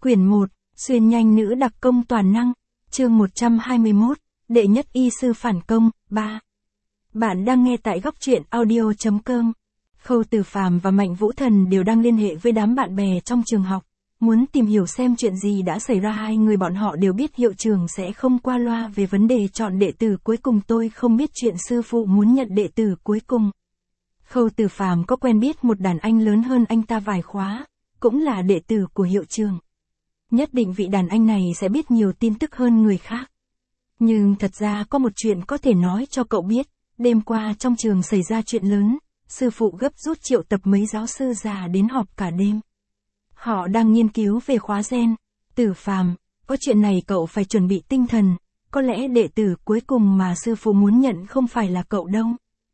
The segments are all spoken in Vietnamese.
Quyển 1, Xuyên nhanh nữ đặc công toàn năng, chương 121, đệ nhất y sư phản công, 3. Bạn đang nghe tại góc truyện audio.com. Khâu Từ Phàm và Mạnh Vũ Thần đều đang liên hệ với đám bạn bè trong trường học, muốn tìm hiểu xem chuyện gì đã xảy ra. Hai người bọn họ đều biết hiệu trưởng sẽ không qua loa về vấn đề chọn đệ tử cuối cùng. Tôi không biết chuyện sư phụ muốn nhận đệ tử cuối cùng. Khâu Từ Phàm có quen biết một đàn anh lớn hơn anh ta vài khóa, cũng là đệ tử của hiệu trưởng. Nhất định vị đàn anh này sẽ biết nhiều tin tức hơn người khác. Nhưng thật ra có một chuyện có thể nói cho cậu biết, đêm qua trong trường xảy ra chuyện lớn, sư phụ gấp rút triệu tập mấy giáo sư già đến họp cả đêm. Họ đang nghiên cứu về khóa gen. Từ Phàm, có chuyện này cậu phải chuẩn bị tinh thần, có lẽ đệ tử cuối cùng mà sư phụ muốn nhận không phải là cậu đâu.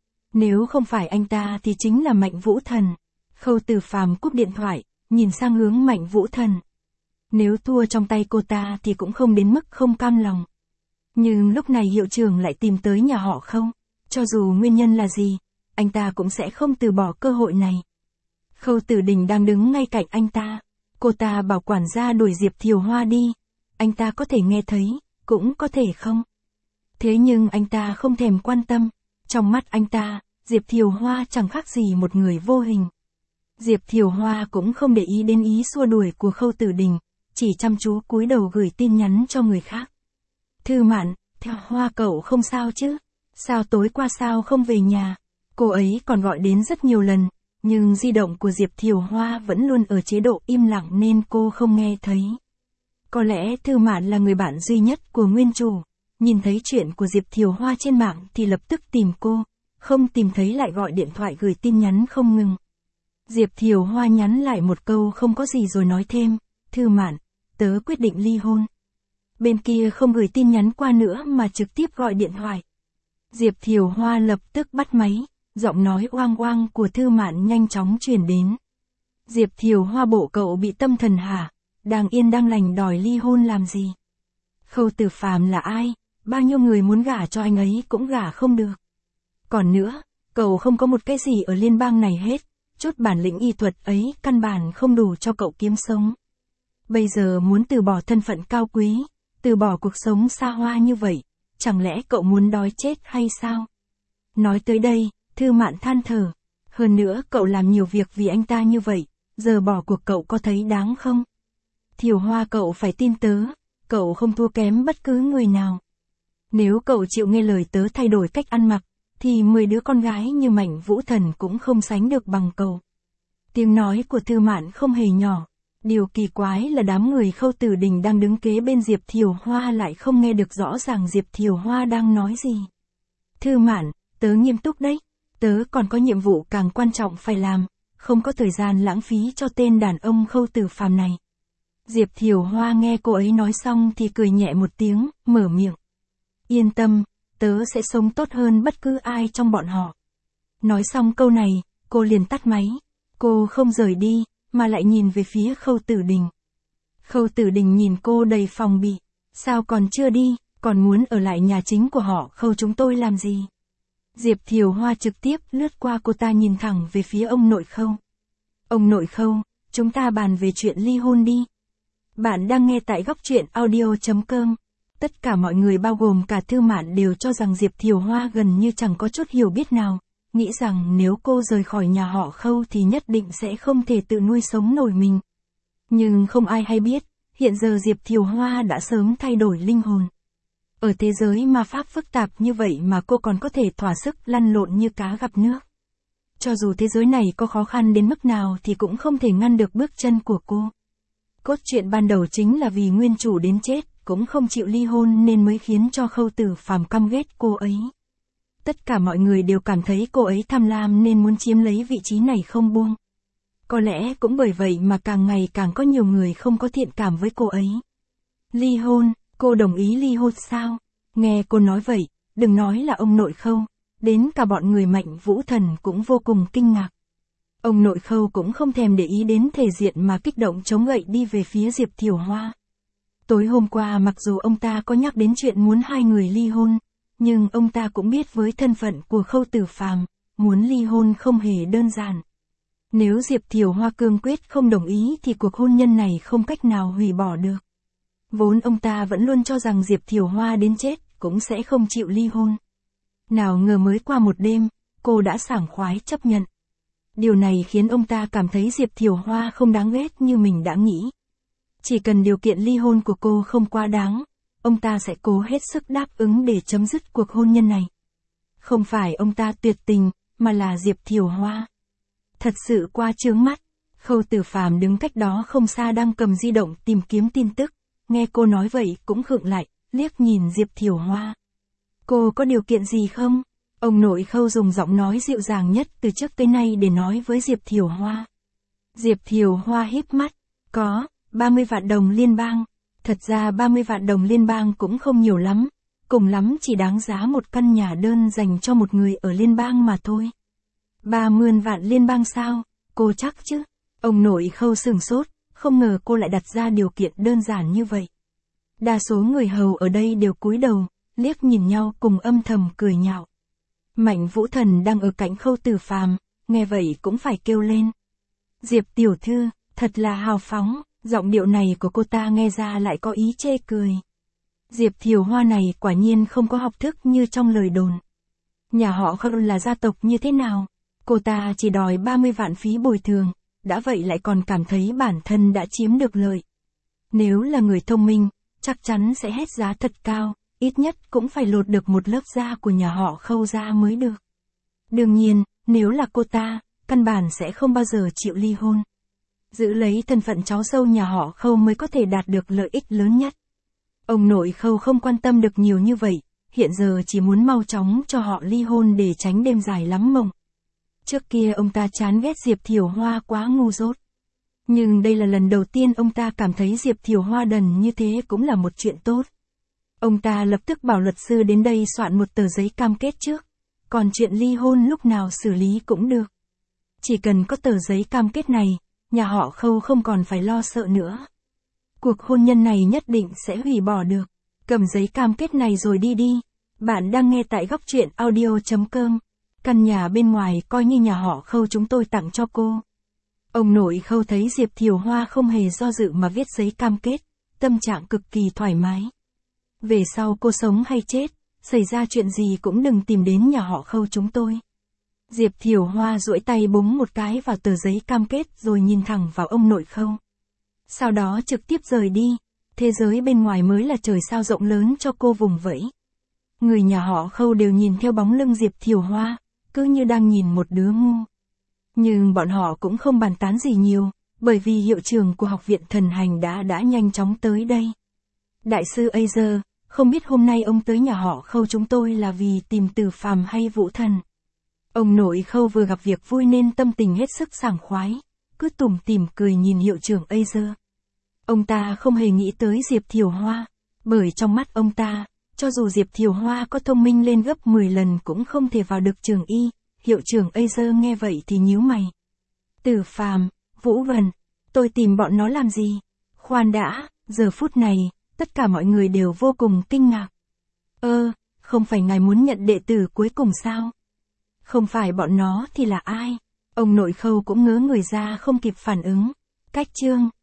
Nếu không phải anh ta thì chính là Mạnh Vũ Thần. Khâu Từ Phàm cúp điện thoại, nhìn sang hướng Mạnh Vũ Thần. Nếu thua trong tay cô ta thì cũng không đến mức không cam lòng. Nhưng lúc này hiệu trưởng lại tìm tới nhà họ Khâu. Cho dù nguyên nhân là gì, anh ta cũng sẽ không từ bỏ cơ hội này. Khâu Tử Đình đang đứng ngay cạnh anh ta. Cô ta bảo quản gia đuổi Diệp Thiều Hoa đi. Anh ta có thể nghe thấy, cũng có thể không. Thế nhưng anh ta không thèm quan tâm. Trong mắt anh ta, Diệp Thiều Hoa chẳng khác gì một người vô hình. Diệp Thiều Hoa cũng không để ý đến ý xua đuổi của Khâu Tử Đình, chỉ chăm chú cúi đầu gửi tin nhắn cho người khác. Thư Mạn, theo Hoa cậu không sao chứ? Sao tối qua sao không về nhà? Cô ấy còn gọi đến rất nhiều lần, nhưng di động của Diệp Thiều Hoa vẫn luôn ở chế độ im lặng nên cô không nghe thấy. Có lẽ Thư Mạn là người bạn duy nhất của nguyên chủ, nhìn thấy chuyện của Diệp Thiều Hoa trên mạng thì lập tức tìm cô, không tìm thấy lại gọi điện thoại gửi tin nhắn không ngừng. Diệp Thiều Hoa nhắn lại một câu không có gì rồi nói thêm, Thư Mạn, tớ quyết định ly hôn. Bên kia không gửi tin nhắn qua nữa mà trực tiếp gọi điện thoại. Diệp Thiều Hoa lập tức bắt máy, giọng nói oang oang của Thư Mạn nhanh chóng truyền đến. Diệp Thiều Hoa, bộ cậu bị tâm thần hả? Đang yên đang lành đòi ly hôn làm gì? Khâu Từ Phàm là ai? Bao nhiêu người muốn gả cho anh ấy cũng gả không được. Còn nữa, cậu không có một cái gì ở liên bang này hết, chút bản lĩnh y thuật ấy căn bản không đủ cho cậu kiếm sống. Bây giờ muốn từ bỏ thân phận cao quý, từ bỏ cuộc sống xa hoa như vậy, chẳng lẽ cậu muốn đói chết hay sao? Nói tới đây, Thư Mạn than thở. Hơn nữa cậu làm nhiều việc vì anh ta như vậy, giờ bỏ cuộc cậu có thấy đáng không? Thiều Hoa, cậu phải tin tớ, cậu không thua kém bất cứ người nào. Nếu cậu chịu nghe lời tớ thay đổi cách ăn mặc, thì 10 đứa con gái như Mạnh Vũ Thần cũng không sánh được bằng cậu. Tiếng nói của Thư Mạn không hề nhỏ. Điều kỳ quái là đám người Khâu Tử Đình đang đứng kế bên Diệp Thiều Hoa lại không nghe được rõ ràng Diệp Thiều Hoa đang nói gì. Thư Mạn, tớ nghiêm túc đấy. Tớ còn có nhiệm vụ càng quan trọng phải làm, không có thời gian lãng phí cho tên đàn ông Khâu Tử Phàm này. Diệp Thiều Hoa nghe cô ấy nói xong thì cười nhẹ một tiếng, mở miệng. Yên tâm, tớ sẽ sống tốt hơn bất cứ ai trong bọn họ. Nói xong câu này, cô liền tắt máy. Cô không rời đi, mà lại nhìn về phía Khâu Tử Đình. Khâu Tử Đình nhìn cô đầy phòng bị. Sao còn chưa đi, còn muốn ở lại nhà chính của họ Khâu chúng tôi làm gì? Diệp Thiều Hoa trực tiếp lướt qua cô ta, nhìn thẳng về phía ông nội Khâu. Ông nội Khâu, chúng ta bàn về chuyện ly hôn đi. Bạn đang nghe tại góc truyện audio.com. Tất cả mọi người bao gồm cả Thư Mạn đều cho rằng Diệp Thiều Hoa gần như chẳng có chút hiểu biết nào, nghĩ rằng nếu cô rời khỏi nhà họ Khâu thì nhất định sẽ không thể tự nuôi sống nổi mình. Nhưng không ai hay biết, hiện giờ Diệp Thiều Hoa đã sớm thay đổi linh hồn. Ở thế giới ma pháp phức tạp như vậy mà cô còn có thể thỏa sức lăn lộn như cá gặp nước. Cho dù thế giới này có khó khăn đến mức nào thì cũng không thể ngăn được bước chân của cô. Cốt truyện ban đầu chính là vì nguyên chủ đến chết cũng không chịu ly hôn nên mới khiến cho Khâu Tử Phàm căm ghét cô ấy. Tất cả mọi người đều cảm thấy cô ấy tham lam nên muốn chiếm lấy vị trí này không buông. Có lẽ cũng bởi vậy mà càng ngày càng có nhiều người không có thiện cảm với cô ấy. Ly hôn, cô đồng ý ly hôn sao? Nghe cô nói vậy, đừng nói là ông nội Khâu, đến cả bọn người Mạnh Vũ Thần cũng vô cùng kinh ngạc. Ông nội Khâu cũng không thèm để ý đến thể diện mà kích động chống gậy đi về phía Diệp Thiều Hoa. Tối hôm qua mặc dù ông ta có nhắc đến chuyện muốn hai người ly hôn, nhưng ông ta cũng biết với thân phận của Khâu Tử Phàm, muốn ly hôn không hề đơn giản. Nếu Diệp Thiều Hoa cương quyết không đồng ý thì cuộc hôn nhân này không cách nào hủy bỏ được. Vốn ông ta vẫn luôn cho rằng Diệp Thiều Hoa đến chết cũng sẽ không chịu ly hôn. Nào ngờ mới qua một đêm, cô đã sảng khoái chấp nhận. Điều này khiến ông ta cảm thấy Diệp Thiều Hoa không đáng ghét như mình đã nghĩ. Chỉ cần điều kiện ly hôn của cô không quá đáng, ông ta sẽ cố hết sức đáp ứng để chấm dứt cuộc hôn nhân này. Không phải ông ta tuyệt tình, mà là Diệp Thiều Hoa. Thật sự quá chướng mắt. Khâu Tử Phàm đứng cách đó không xa đang cầm di động tìm kiếm tin tức. Nghe cô nói vậy cũng khựng lại, liếc nhìn Diệp Thiều Hoa. Cô có điều kiện gì không? Ông nội Khâu dùng giọng nói dịu dàng nhất từ trước tới nay để nói với Diệp Thiều Hoa. Diệp Thiều Hoa híp mắt. Có, 30 vạn đồng liên bang. Thật ra 30 vạn đồng liên bang cũng không nhiều lắm. Cùng lắm chỉ đáng giá một căn nhà đơn dành cho một người ở liên bang mà thôi. 30 vạn liên bang sao? Cô chắc chứ? Ông nội Khâu sửng sốt, không ngờ cô lại đặt ra điều kiện đơn giản như vậy. Đa số người hầu ở đây đều cúi đầu, liếc nhìn nhau cùng âm thầm cười nhạo. Mạnh Vũ Thần đang ở cạnh Khâu Tử Phàm, nghe vậy cũng phải kêu lên. Diệp tiểu thư, thật là hào phóng, giọng điệu này của cô ta nghe ra lại có ý chê cười. Diệp Thiều Hoa này quả nhiên không có học thức như trong lời đồn. Nhà họ Khâu là gia tộc như thế nào? Cô ta chỉ đòi 30 vạn phí bồi thường, đã vậy lại còn cảm thấy bản thân đã chiếm được lợi. Nếu là người thông minh, chắc chắn sẽ hét giá thật cao, ít nhất cũng phải lột được một lớp da của nhà họ Khâu ra mới được. Đương nhiên, nếu là cô ta, căn bản sẽ không bao giờ chịu ly hôn. Giữ lấy thân phận cháu dâu nhà họ Khâu mới có thể đạt được lợi ích lớn nhất. Ông nội Khâu không quan tâm được nhiều như vậy, hiện giờ chỉ muốn mau chóng cho họ ly hôn để tránh đêm dài lắm mộng. Trước kia ông ta chán ghét Diệp Thiều Hoa quá ngu dốt. Nhưng đây là lần đầu tiên ông ta cảm thấy Diệp Thiều Hoa đần như thế cũng là một chuyện tốt. Ông ta lập tức bảo luật sư đến đây soạn một tờ giấy cam kết trước. Còn chuyện ly hôn lúc nào xử lý cũng được. Chỉ cần có tờ giấy cam kết này, nhà họ Khâu không còn phải lo sợ nữa. Cuộc hôn nhân này nhất định sẽ hủy bỏ được. Cầm giấy cam kết này rồi đi đi. Bạn đang nghe tại góc truyện audio.com. Căn nhà bên ngoài coi như nhà họ Khâu chúng tôi tặng cho cô. Ông nội Khâu thấy Diệp Thiều Hoa không hề do dự mà viết giấy cam kết, tâm trạng cực kỳ thoải mái. Về sau cô sống hay chết, xảy ra chuyện gì cũng đừng tìm đến nhà họ Khâu chúng tôi. Diệp Thiều Hoa duỗi tay búng một cái vào tờ giấy cam kết rồi nhìn thẳng vào ông nội Khâu. Sau đó trực tiếp rời đi, thế giới bên ngoài mới là trời sao rộng lớn cho cô vùng vẫy. Người nhà họ Khâu đều nhìn theo bóng lưng Diệp Thiều Hoa, cứ như đang nhìn một đứa ngu. Nhưng bọn họ cũng không bàn tán gì nhiều, bởi vì hiệu trưởng của học viện thần hành đã nhanh chóng tới đây. Đại sư Azer, không biết hôm nay ông tới nhà họ Khâu chúng tôi là vì tìm Tử Phàm hay Vũ Thần. Ông nội Khâu vừa gặp việc vui nên tâm tình hết sức sảng khoái, cứ tủm tỉm cười nhìn hiệu trưởng Azer. Ông ta không hề nghĩ tới Diệp Thiều Hoa, bởi trong mắt ông ta, cho dù Diệp Thiều Hoa có thông minh lên gấp 10 lần cũng không thể vào được trường y. Hiệu trưởng Azer nghe vậy thì nhíu mày. Tử Phàm, Vũ Vân, tôi tìm bọn nó làm gì? Khoan đã, giờ phút này, tất cả mọi người đều vô cùng kinh ngạc. Không phải ngài muốn nhận đệ tử cuối cùng sao? Không phải bọn nó thì là ai? Ông nội Khâu cũng ngớ người ra không kịp phản ứng. Cách chương